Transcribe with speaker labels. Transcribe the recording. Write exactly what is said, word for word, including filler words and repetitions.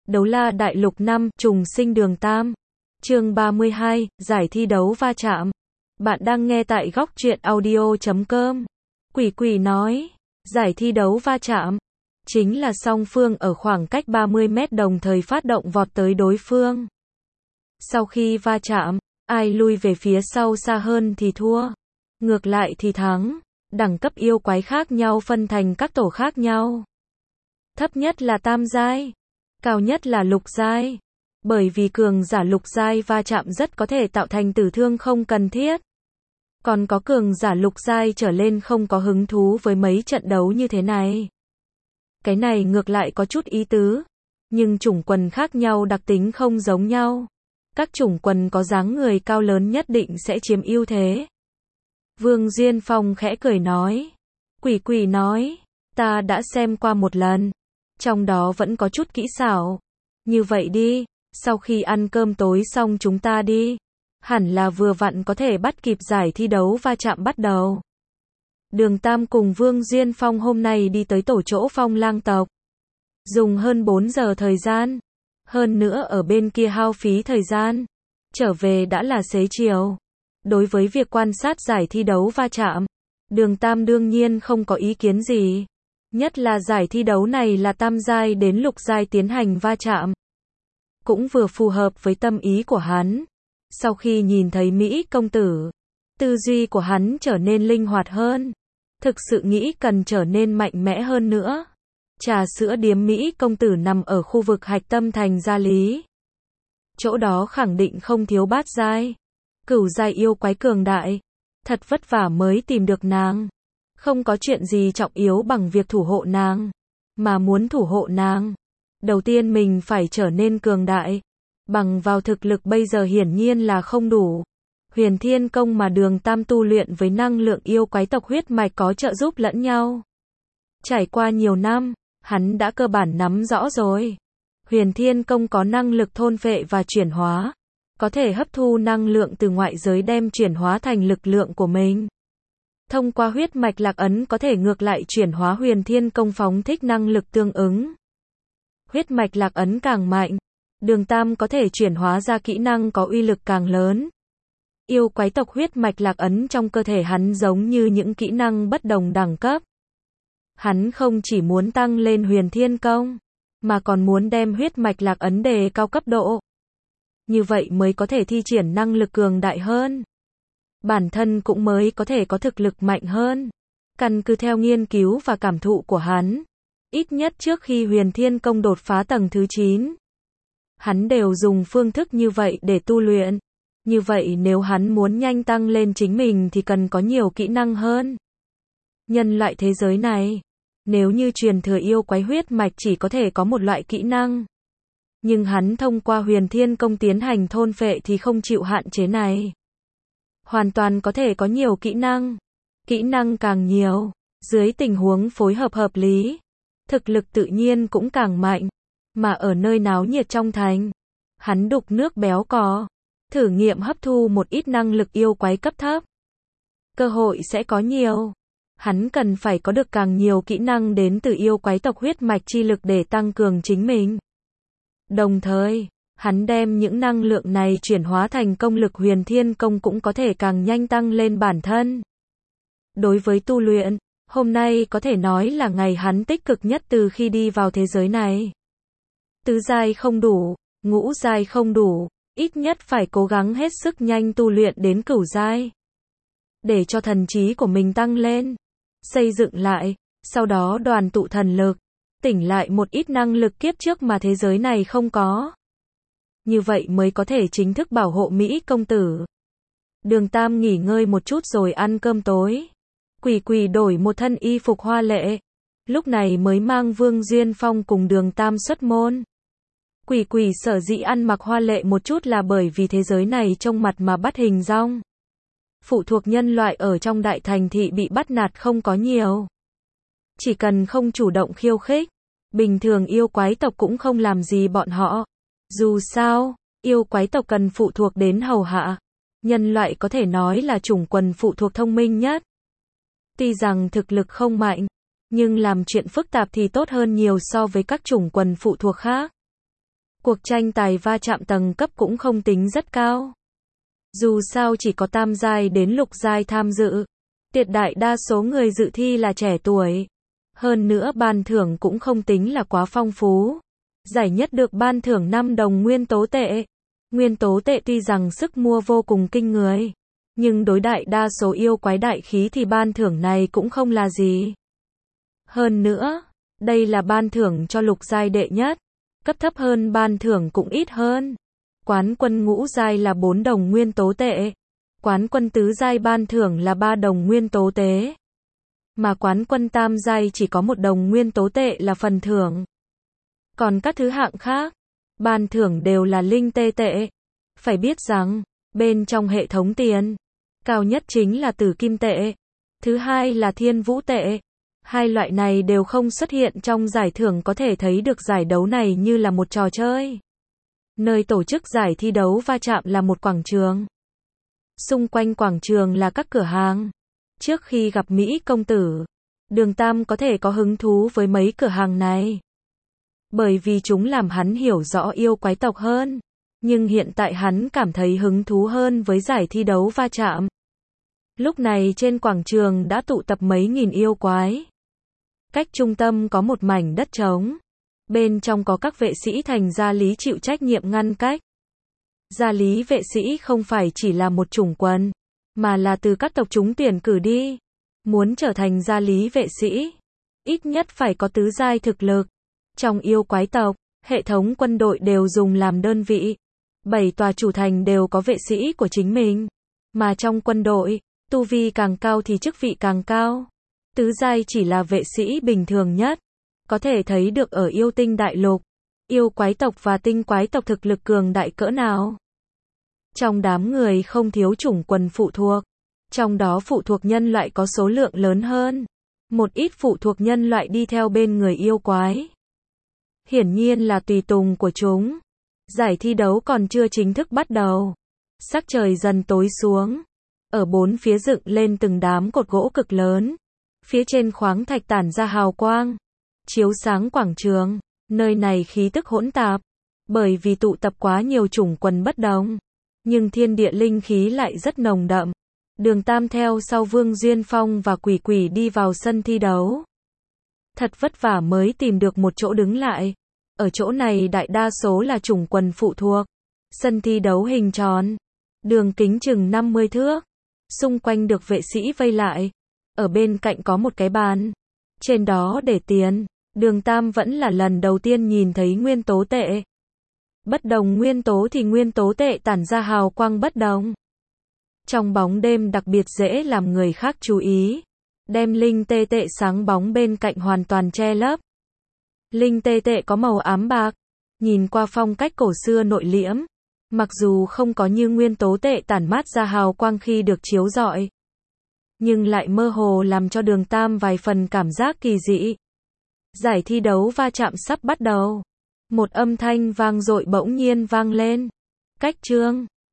Speaker 1: Đấu la đại lục năm, trùng sinh đường Tam. Chương ba mươi hai, giải thi đấu va chạm. Bạn đang nghe tại góc truyện audio chấm com. Quỷ quỷ nói, giải thi đấu va chạm. Chính là song phương ở khoảng cách ba mươi mét đồng thời phát động vọt tới đối phương. Sau khi va chạm, ai lui về phía sau xa hơn thì thua. Ngược lại thì thắng. Đẳng cấp yêu quái khác nhau phân thành các tổ khác nhau. Thấp nhất là tam giai. Cao nhất là lục giai. Bởi vì cường giả lục giai va chạm rất có thể tạo thành tử thương không cần thiết. Còn có cường giả lục giai trở lên không có hứng thú với mấy trận đấu như thế này. Cái này ngược lại có chút ý tứ. Nhưng chủng quần khác nhau đặc tính không giống nhau. Các chủng quần có dáng người cao lớn nhất định sẽ chiếm ưu thế. Vương Duyên Phong khẽ cười nói. Quỷ quỷ nói, ta đã xem qua một lần. Trong đó vẫn có chút kỹ xảo. Như vậy đi, sau khi ăn cơm tối xong chúng ta đi. Hẳn là vừa vặn có thể bắt kịp giải thi đấu va chạm bắt đầu. Đường Tam cùng Vương Duyên Phong hôm nay đi tới tổ chỗ Phong Lang tộc. Dùng hơn bốn giờ thời gian. Hơn nữa ở bên kia hao phí thời gian. Trở về đã là xế chiều. Đối với việc quan sát giải thi đấu va chạm, Đường Tam đương nhiên không có ý kiến gì. Nhất là giải thi đấu này là tam giai đến lục giai tiến hành va chạm. Cũng vừa phù hợp với tâm ý của hắn. Sau khi nhìn thấy Mỹ công tử, tư duy của hắn trở nên linh hoạt hơn. Thực sự nghĩ cần trở nên mạnh mẽ hơn nữa. Trà sữa điếm Mỹ công tử nằm ở khu vực hạch tâm thành Gia Lý. Chỗ đó khẳng định không thiếu bát giai. Cửu giai yêu quái cường đại. Thật vất vả mới tìm được nàng. Không có chuyện gì trọng yếu bằng việc thủ hộ nàng. Mà muốn thủ hộ nàng, đầu tiên mình phải trở nên cường đại. Bằng vào thực lực bây giờ hiển nhiên là không đủ. Huyền Thiên Công mà Đường Tam tu luyện với năng lượng yêu quái tộc huyết mạch có trợ giúp lẫn nhau. Trải qua nhiều năm, hắn đã cơ bản nắm rõ rồi. Huyền Thiên Công có năng lực thôn phệ và chuyển hóa. Có thể hấp thu năng lượng từ ngoại giới đem chuyển hóa thành lực lượng của mình. Thông qua huyết mạch lạc ấn có thể ngược lại chuyển hóa Huyền Thiên Công phóng thích năng lực tương ứng. Huyết mạch lạc ấn càng mạnh, Đường Tam có thể chuyển hóa ra kỹ năng có uy lực càng lớn. Yêu quái tộc huyết mạch lạc ấn trong cơ thể hắn giống như những kỹ năng bất đồng đẳng cấp. Hắn không chỉ muốn tăng lên Huyền Thiên Công, mà còn muốn đem huyết mạch lạc ấn đề cao cấp độ. Như vậy mới có thể thi triển năng lực cường đại hơn. Bản thân cũng mới có thể có thực lực mạnh hơn. Căn cứ theo nghiên cứu và cảm thụ của hắn, ít nhất trước khi Huyền Thiên Công đột phá tầng thứ chín, hắn đều dùng phương thức như vậy để tu luyện. Như vậy nếu hắn muốn nhanh tăng lên chính mình thì cần có nhiều kỹ năng hơn. Nhân loại thế giới này, nếu như truyền thừa yêu quái huyết mạch chỉ có thể có một loại kỹ năng. Nhưng hắn thông qua Huyền Thiên Công tiến hành thôn phệ thì không chịu hạn chế này. Hoàn toàn có thể có nhiều kỹ năng. Kỹ năng càng nhiều, dưới tình huống phối hợp hợp lý, thực lực tự nhiên cũng càng mạnh. Mà ở nơi náo nhiệt trong thành, hắn đục nước béo cò, thử nghiệm hấp thu một ít năng lực yêu quái cấp thấp. Cơ hội sẽ có nhiều. Hắn cần phải có được càng nhiều kỹ năng đến từ yêu quái tộc huyết mạch chi lực để tăng cường chính mình. Đồng thời, hắn đem những năng lượng này chuyển hóa thành công lực Huyền Thiên Công cũng có thể càng nhanh tăng lên bản thân. Đối với tu luyện, hôm nay có thể nói là ngày hắn tích cực nhất từ khi đi vào thế giới này. Tứ giai không đủ, ngũ giai không đủ, ít nhất phải cố gắng hết sức nhanh tu luyện đến cửu giai. Để cho thần trí của mình tăng lên, xây dựng lại, sau đó đoàn tụ thần lực, tỉnh lại một ít năng lực kiếp trước mà thế giới này không có. Như vậy mới có thể chính thức bảo hộ Mỹ công tử. Đường Tam nghỉ ngơi một chút rồi ăn cơm tối. Quỷ quỷ đổi một thân y phục hoa lệ. Lúc này mới mang Vương Duyên Phong cùng Đường Tam xuất môn. Quỷ quỷ sở dĩ ăn mặc hoa lệ một chút là bởi vì thế giới này trông mặt mà bắt hình dong. Phụ thuộc nhân loại ở trong đại thành thị bị bắt nạt không có nhiều. Chỉ cần không chủ động khiêu khích, bình thường yêu quái tộc cũng không làm gì bọn họ. Dù sao, yêu quái tộc cần phụ thuộc đến hầu hạ. Nhân loại có thể nói là chủng quần phụ thuộc thông minh nhất. Tuy rằng thực lực không mạnh, nhưng làm chuyện phức tạp thì tốt hơn nhiều so với các chủng quần phụ thuộc khác. Cuộc tranh tài va chạm tầng cấp cũng không tính rất cao. Dù sao chỉ có tam giai đến lục giai tham dự. Tuyệt đại đa số người dự thi là trẻ tuổi. Hơn nữa ban thưởng cũng không tính là quá phong phú. Giải nhất được ban thưởng năm đồng nguyên tố tệ. Nguyên tố tệ tuy rằng sức mua vô cùng kinh người, nhưng đối đại đa số yêu quái đại khí thì ban thưởng này cũng không là gì. Hơn nữa, đây là ban thưởng cho lục giai đệ nhất. Cấp thấp hơn ban thưởng cũng ít hơn. Quán quân ngũ giai là bốn đồng nguyên tố tệ. Quán quân tứ giai ban thưởng là ba đồng nguyên tố tế. Mà quán quân tam giai chỉ có một đồng nguyên tố tệ là phần thưởng. Còn các thứ hạng khác, ban thưởng đều là linh tê tệ. Phải biết rằng, bên trong hệ thống tiền, cao nhất chính là tử kim tệ. Thứ hai là thiên vũ tệ. Hai loại này đều không xuất hiện trong giải thưởng, có thể thấy được giải đấu này như là một trò chơi. Nơi tổ chức giải thi đấu va chạm là một quảng trường. Xung quanh quảng trường là các cửa hàng. Trước khi gặp Mỹ công tử, Đường Tam có thể có hứng thú với mấy cửa hàng này. Bởi vì chúng làm hắn hiểu rõ yêu quái tộc hơn. Nhưng hiện tại hắn cảm thấy hứng thú hơn với giải thi đấu va chạm. Lúc này trên quảng trường đã tụ tập mấy nghìn yêu quái. Cách trung tâm có một mảnh đất trống. Bên trong có các vệ sĩ thành gia lý chịu trách nhiệm ngăn cách. Gia lý vệ sĩ không phải chỉ là một chủng quân, mà là từ các tộc chúng tuyển cử đi. Muốn trở thành gia lý vệ sĩ, ít nhất phải có tứ giai thực lực. Trong yêu quái tộc, hệ thống quân đội đều dùng làm đơn vị. Bảy tòa chủ thành đều có vệ sĩ của chính mình. Mà trong quân đội, tu vi càng cao thì chức vị càng cao. Tứ giai chỉ là vệ sĩ bình thường nhất. Có thể thấy được ở yêu tinh đại lục, yêu quái tộc và tinh quái tộc thực lực cường đại cỡ nào. Trong đám người không thiếu chủng quần phụ thuộc. Trong đó phụ thuộc nhân loại có số lượng lớn hơn. Một ít phụ thuộc nhân loại đi theo bên người yêu quái. Hiển nhiên là tùy tùng của chúng. Giải thi đấu còn chưa chính thức bắt đầu. Sắc trời dần tối xuống. Ở bốn phía dựng lên từng đám cột gỗ cực lớn. Phía trên khoáng thạch tản ra hào quang, chiếu sáng quảng trường. Nơi này khí tức hỗn tạp, bởi vì tụ tập quá nhiều chủng quần bất đồng. Nhưng thiên địa linh khí lại rất nồng đậm. Đường Tam theo sau Vương Duyên Phong và Quỷ Quỷ đi vào sân thi đấu. Thật vất vả mới tìm được một chỗ đứng lại. Ở chỗ này đại đa số là chủng quần phụ thuộc. Sân thi đấu hình tròn, đường kính chừng năm mươi thước. Xung quanh được vệ sĩ vây lại. Ở bên cạnh có một cái bàn. Trên đó để tiền. Đường Tam vẫn là lần đầu tiên nhìn thấy nguyên tố tệ. Bất đồng nguyên tố thì nguyên tố tệ tản ra hào quang bất đồng. Trong bóng đêm đặc biệt dễ làm người khác chú ý. Đem linh tê tệ sáng bóng bên cạnh hoàn toàn che lấp. Linh tê tệ có màu ám bạc. Nhìn qua phong cách cổ xưa nội liễm. Mặc dù không có như nguyên tố tệ tản mát ra hào quang khi được chiếu rọi, nhưng lại mơ hồ làm cho Đường Tam vài phần cảm giác kỳ dị. Giải thi đấu va chạm sắp bắt đầu. Một âm thanh vang dội bỗng nhiên vang lên. Cách chương